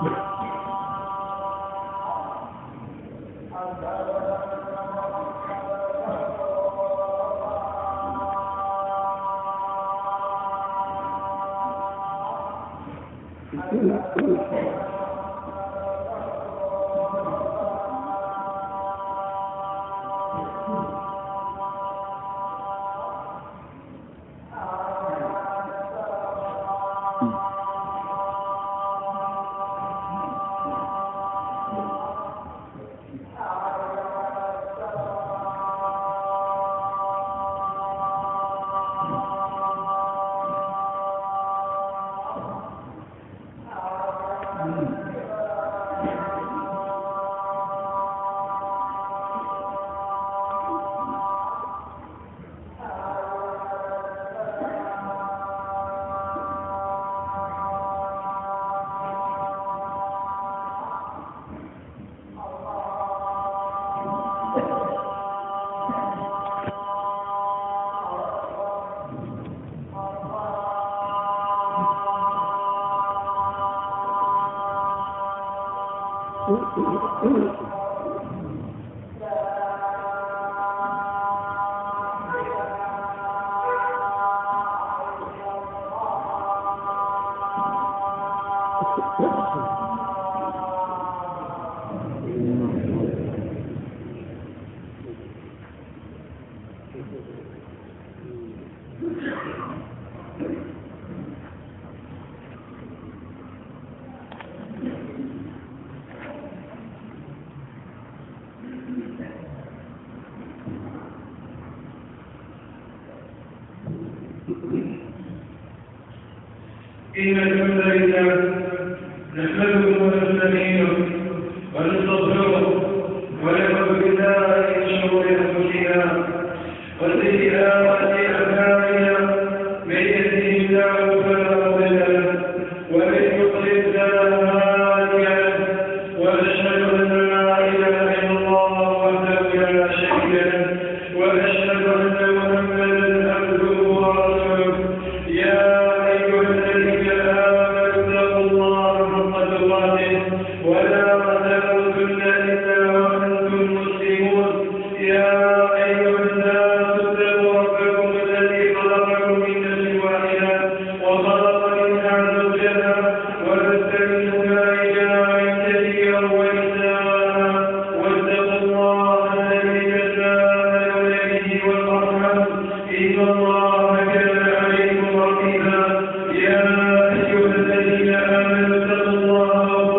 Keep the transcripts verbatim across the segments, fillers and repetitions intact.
إن الحمد لله نحمده ونستعينه ونستغفره ونعوذ بالله من شرور أنفسنا وسيئات أعمالنا من يهده الله فلا مضل له ومن يضلل فلا هادي له وأشهد أن لا إله إلا الله وحده لا شريك له وأشهد أن محمدا عبده ورسوله يا ولا تموتن إلا وأنتم مسلمون يا أيها الناس اتقوا ربكم الذي خلقكم من نفس واحدة وخلق منها زوجها وبث منهما رجالا كثيرا ونساء واتقوا الله الذي تساءلون به والأرحام إن الله كان عليكم رقيبا يا أيها الذين آمنوا اتقوا الله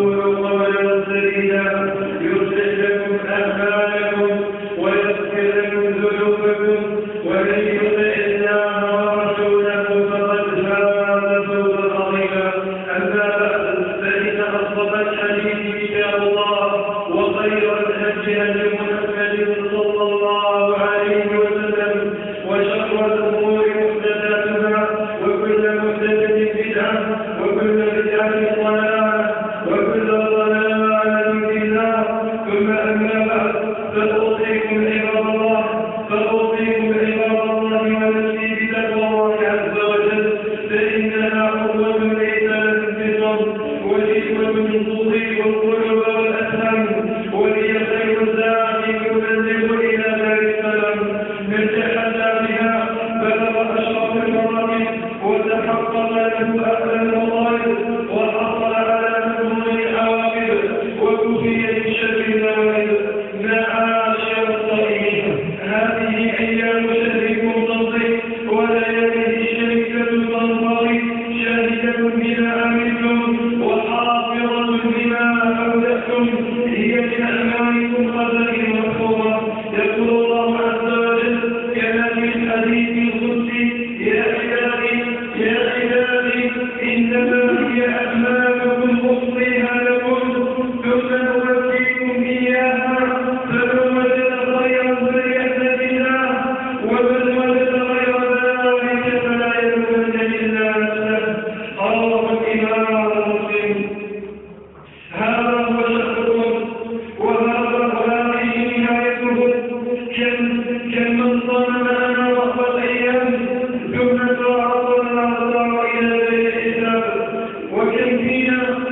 يصلح لكم أعمالكم ويغفر لكم ذنوبكم ومن يطع الله ورسوله فقد فاز فوزا عظيما أما بعد فإن أصدق الحديث كتاب الله وخير الهدي هدي محمد صلى الله عليه وسلم وشر الأمور محدثاتها وكل محدثة بدعة وكل بدعة ضلالة وكل ضلالة ثم أما بعد فأوصيكم عباد الله فأوصيكم عباد الله ونفسي بتقوى الله عز وجل فإنها عقوبة ليس لها انفصام وحكمة تضيء القلوب والأفهام وهي خير زاد يبلغ إلى دار السلام من تحلى بها بلغ أشرف المراتب وتحقق له أهل المطالب وحصل على مضمون العواقب وكفي من شر النوائب معاشر الصائمين هذه أيام شهركم تمضي ولياليه الشريفة تنقضي شاهدة بما عملتم وحافظة بما أودعتم هي من أعمالكم خزائن مكتوبة يقول الله عز وجل كما في الحديث القدسي يا عبادي يا عبادي إنما هي أعمالكم أحصيها لكم ثم أوفيكم إياها فمن وجد خيرا فليحمد الله ومن وجد غير ذلك فلا يلومن إلا نفسه رواه الإمام مسلم هذا هو شأنكم وهذا هذه نهايتكم كم كم من صام معنا رب الأيام ثم تعرضنا إلى الحساب وكم فينا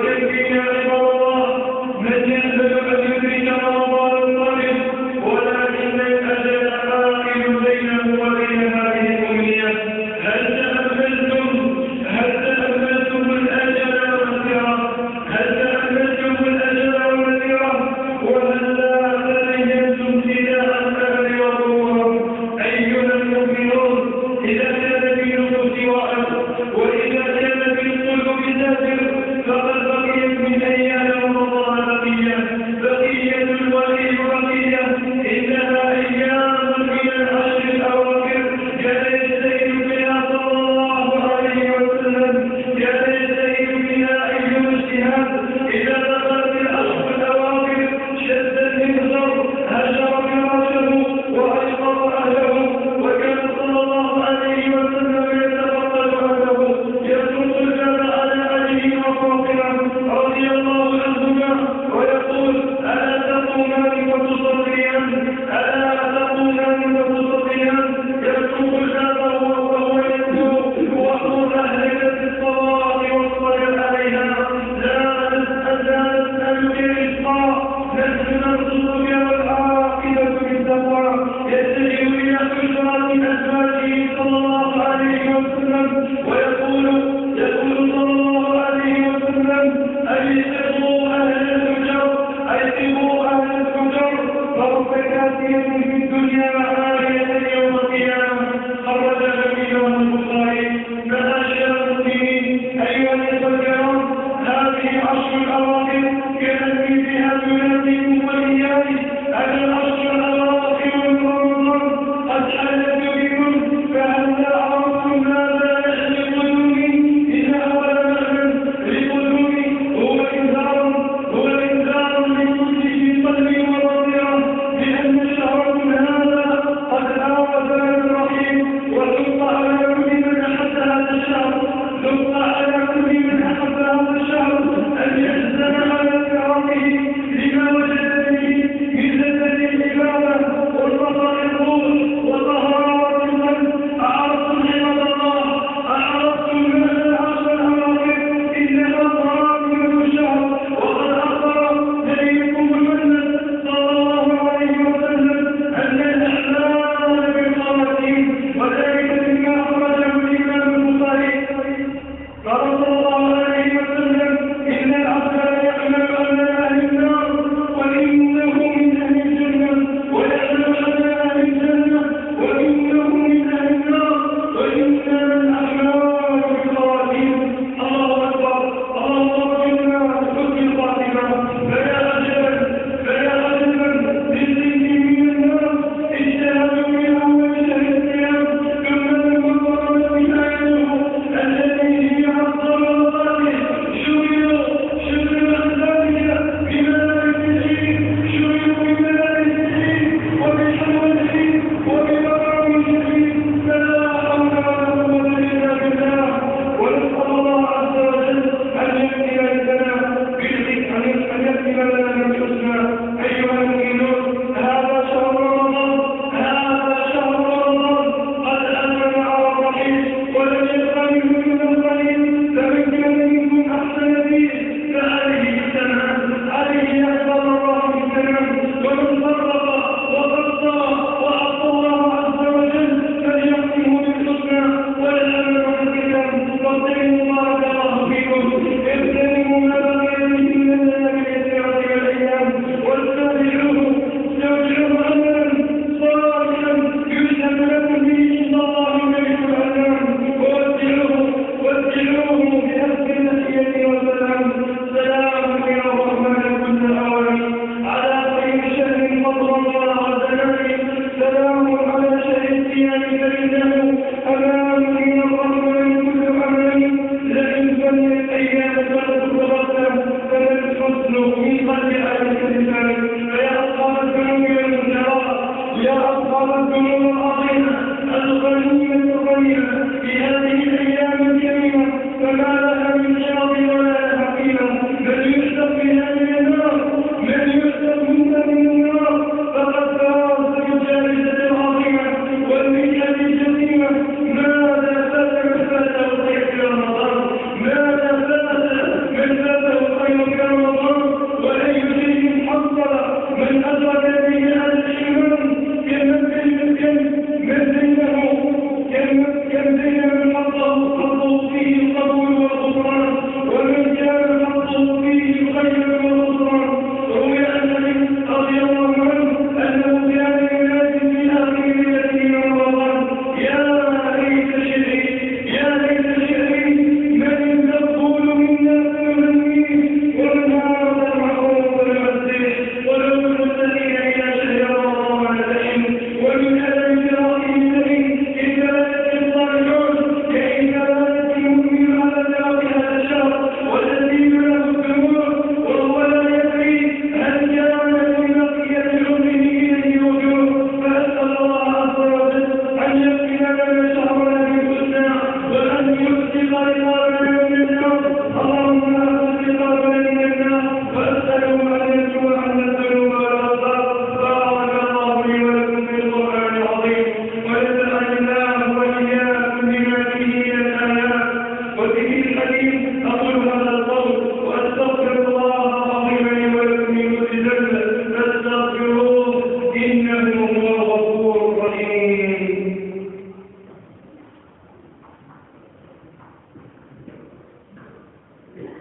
من فاته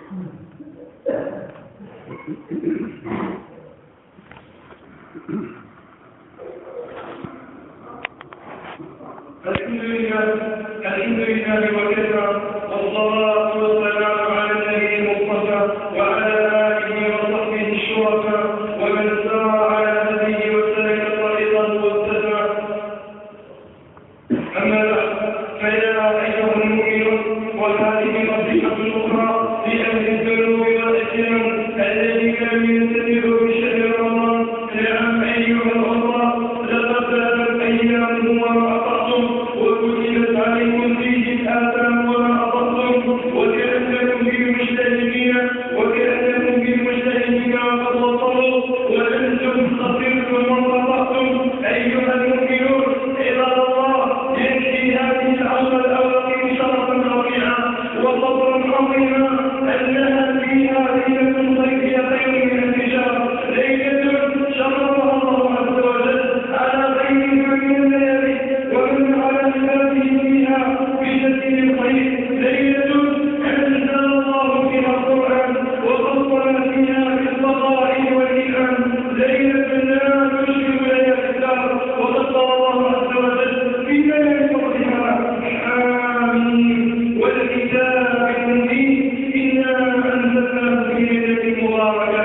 الحمد لله الحمد لله وكفى والصلاة والسلام على النبي المصطفى وعلى آله وصحبه الشرفاء ومن سار على هديه وسلك طريقه واهتدى. أما بعد فيا أيها المؤمنون وهذه نصيحة أخرى لأهل الذنوب والإسلام الذين لم ينتبهوا بشهر رمضان. نعم أيها الأخوة، لقد ذهبت أيامكم وما أطعتم وكتبت عليكم فيه الآثام وما أطعتم وكأنكم بالمجتهدين وكأنكم بالمجتهدين وقد وصلوا وأنتم خسرتم وانقطعتم. أيها المؤمنون عباد الله، يكفي هذه العشر الأواخر شرفا رفيعا وفضلا عظيما أنها فيها ليلة صيفية خير من الفجار، ليلة شرفها الله عز وجل على غيرها من الليالي ومن على عباده فيها بجزيل الخير، ليلة أنزل الله فيها القرآن وفصل فيها بالفضائل والإيمان، ليلة لا تشبه ليالي الدهر وقد قال الله عز وجل في ليلة فضلها آمين والكتاب المبين إنا أنزلناه في ليلة مباركة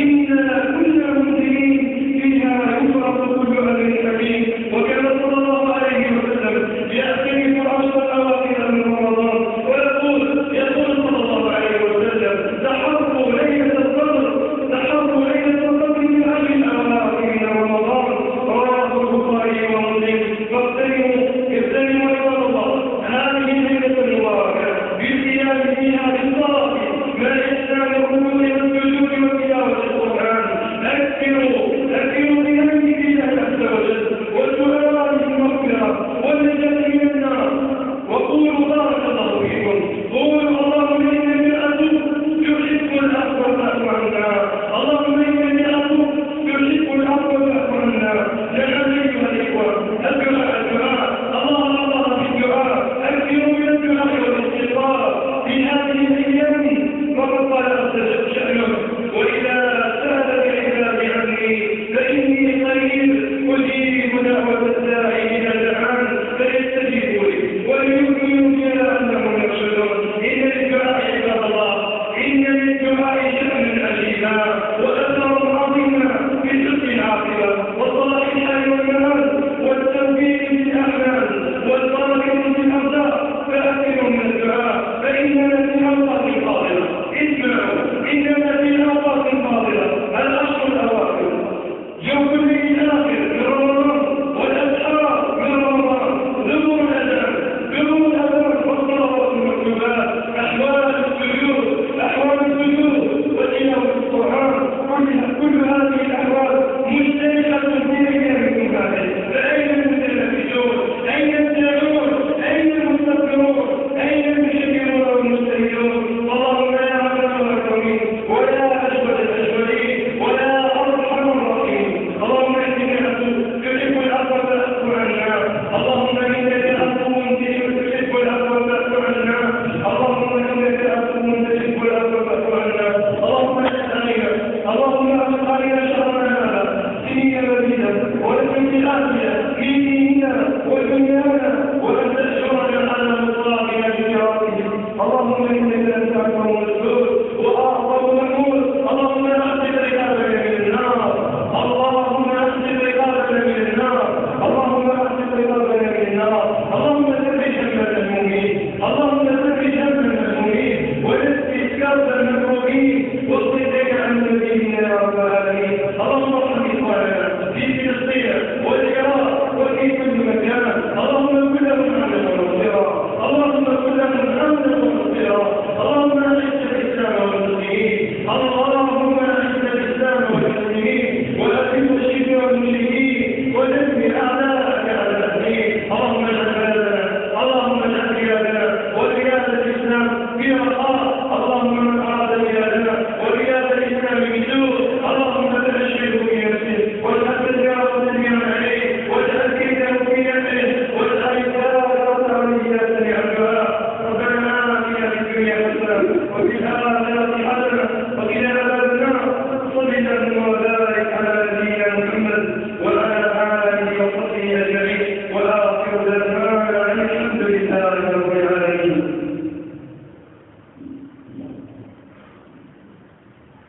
إنا كنا منذرين فيها يفرق كل أمر حكيم. وكما صلى الله عليه وسلم يأتي عشر الأواخر من رمضان ويقول يقول صلى الله عليه وسلم تحروا ليلة القدر تحروا ليلة القدر من أجل الأواخر من رمضان. رواه البخاري ومسلم. فاغتنموا اغتنموا عباد الله هذه الليلة المباركة بالقيام فيها بالصلاة ما يستمر إلى السجود وتلاوة القرآن. أكثروا أكثروا من ذكر الله عز وجل والسؤال بالمغفرة والنجاة من النار. وقولوا بارك الله فيكم. قولوا اللهم إنني أتوب تحب العفو فاعف عنا. اللهم إنني أتوب تحب العفو فاعف عنا. نعم أيها الإخوة، الدعاء الدعاء الله الله في الدعاء. أكثروا من الدعاء والاستغفار في هذه الأيام فقد قال عز شأنه وإذا سألك عبادي عني فإني قريب أجيب دعوة الداعي إذا دعان فيستجيبوا لي وليؤمنوا بي لعلهم يرشدون. إن للدعاء عباد الله إن للدعاء شأنا عجيبا وأثرا عظيما في حسن العاقبة وصلاح الحال والمآل والتوفيق في الأعمال والبركة في الأرزاق. فأكثروا من الدعاء فإننا في أوقات فاضلة. اسمعوا إننا في أوقات فاضلة الأشهر الأواخر جوف الليل الآخر من رمضان والأسحار من رمضان ذكر الأذان ذكر الأذان والصلوات المكتوبات أحوال السجود أحوال السجود وتلاوة القرآن. كل هذه الأحوال مشتركة في أيامكم هذه. فأين المتنافسون؟ أين الداعون؟ أين المستغفرون؟ أين المشكرون والمستهزئون؟ اللهم يا أكرم الأكرمين ولا أجود الأجودين ولا أرحم الراحمين. اللهم إنك عفو تحب العفو فاعف عنا. اللهم إنك عفو تحب العفو فاعف عنا. اللهم إنك عفو تحب العفو فاعف عنا. اللهم اجعلنا اللهم اغفر علينا شرنا هذا سنين مزيدا ولكن في الآخرة في ديننا ودنيانا وأن تشكرنا على مصلحنا بكرامته. اللهم إنك أنت عفو مسؤول وأعظم مأمول. اللهم أخرج رقابنا من النار. اللهم أخرج رقابنا من النار. اللهم أخرج رقابنا من النار. اللهم ثبت همة المؤمنين. اللهم ثبت همة المؤمنين ونسي كرب المكروهين واصرف عن سبيلنا يا رب العالمين. اللهم ارحم إخواننا في فلسطين والعراق وفي كل مكان. اللهم كن لهم أمنا ونصيرا. اللهم كن لهم أمنا ونصيرا. اللهم أعز الإسلام والمسلمين. اللهم أعز الإسلام والمسلمين وأذل الشرك والمشركين ودمر أعداءك أعداء الدين. اللهم اجعل بلادنا اللهم اجعل بلادنا وبلاد الإسلام في رخاء. اللهم من أراد بلادنا وبلاد الإسلام بسوء اللهم فأشغله في نفسه واجعل تجارة بها عليه واجعل كيده في نفسه واجعل الدائرة عليه سميع الدعاء. ربنا آتنا في الدنيا حسنة وفي الآخرة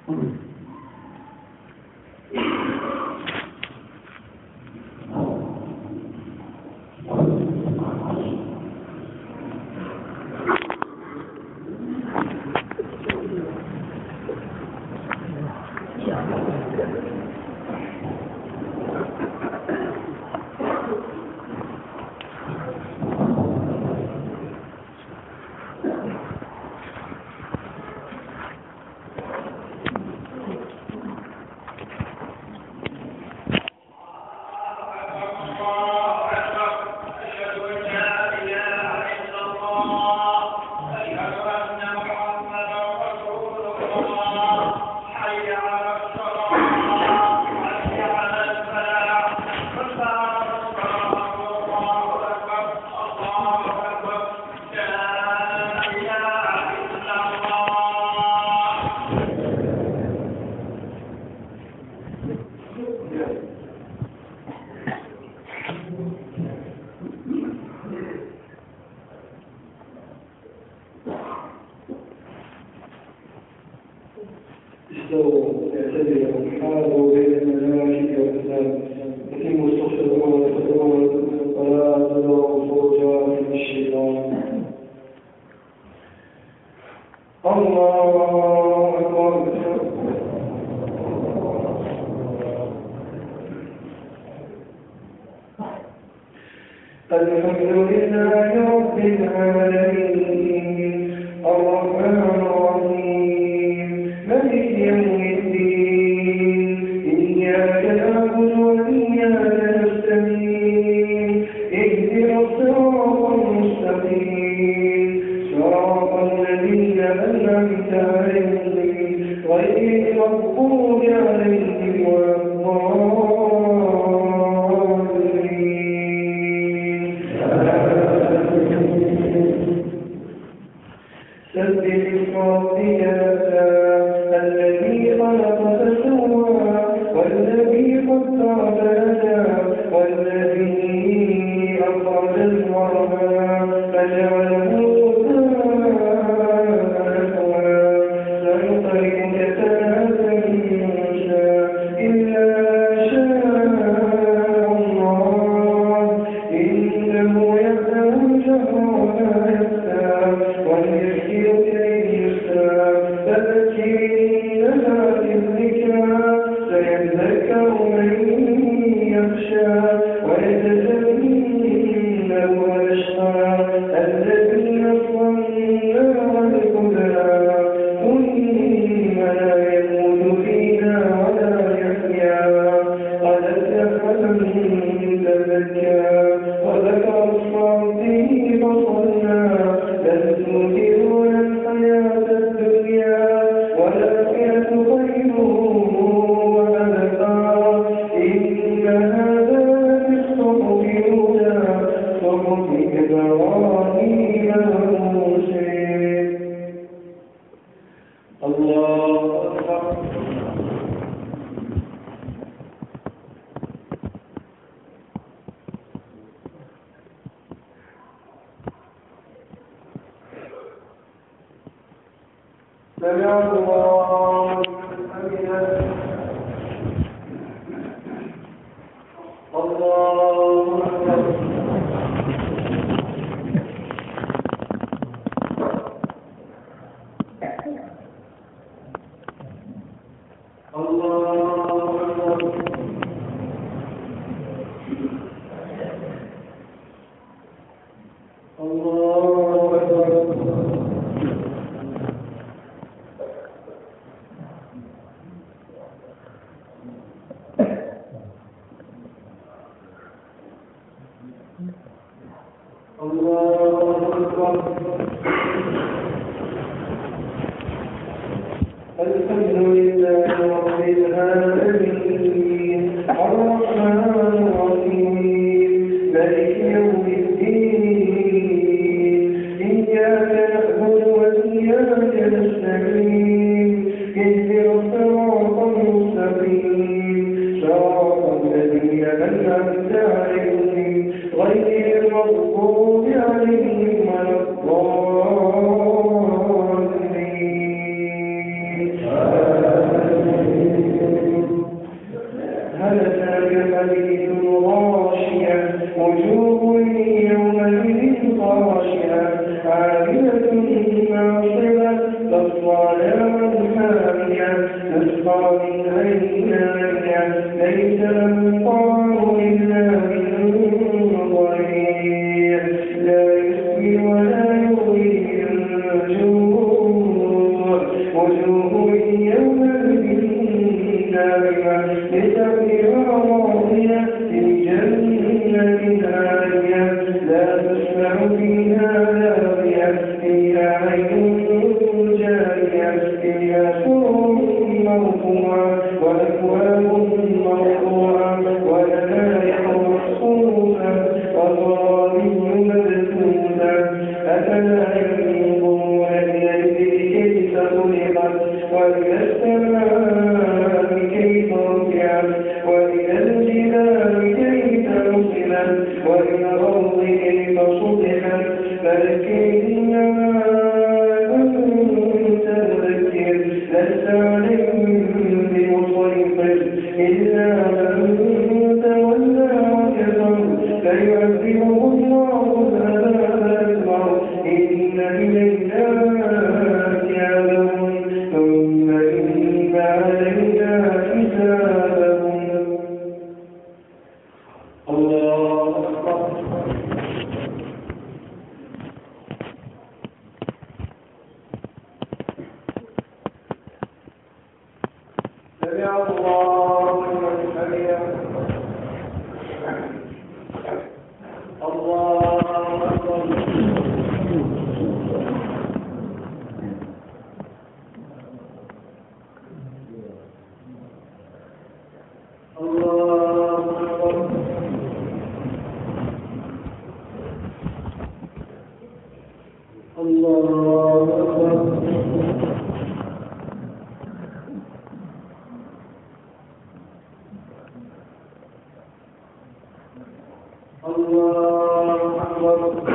Amen. ولا حامية تسقى من عين آنية ليس لهم طعام إلا من ضريع لا يسمن ولا يغني من جوع وجوه يومئذ ناعمة لسعيها راضية في جنة عالية لا تسمع فيها لاغية فيها عين جارية فيها سرر مرفوعة وأكواب مرفوعة ونمارق مصفوفة وغرابي مبثوثة أفلا ينظرون إلى الإبل كيف خلقت وإلى السماء كيف رفعت وإلى الجبال كيف نصبت وإلى الأرض كيف سطحت فذكر إنما أنت مذكر لست عليهم بمسيطر إلا من تولى وكفر فيعذبه الله العذاب الأكبر إن إلينا إيابهم ثم إن علينا حسابهم. الله أكبر. سمع الله لمن حمده. الله أكبر. الله أكبر. الله أكبر. الله أكبر.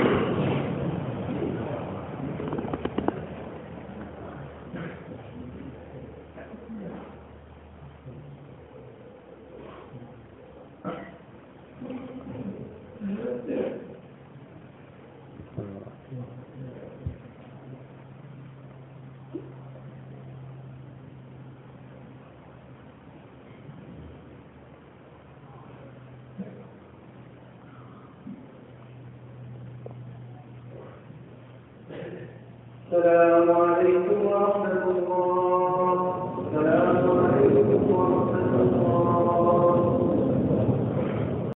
السلام عليكم ورحمة الله. السلام عليكم ورحمة الله.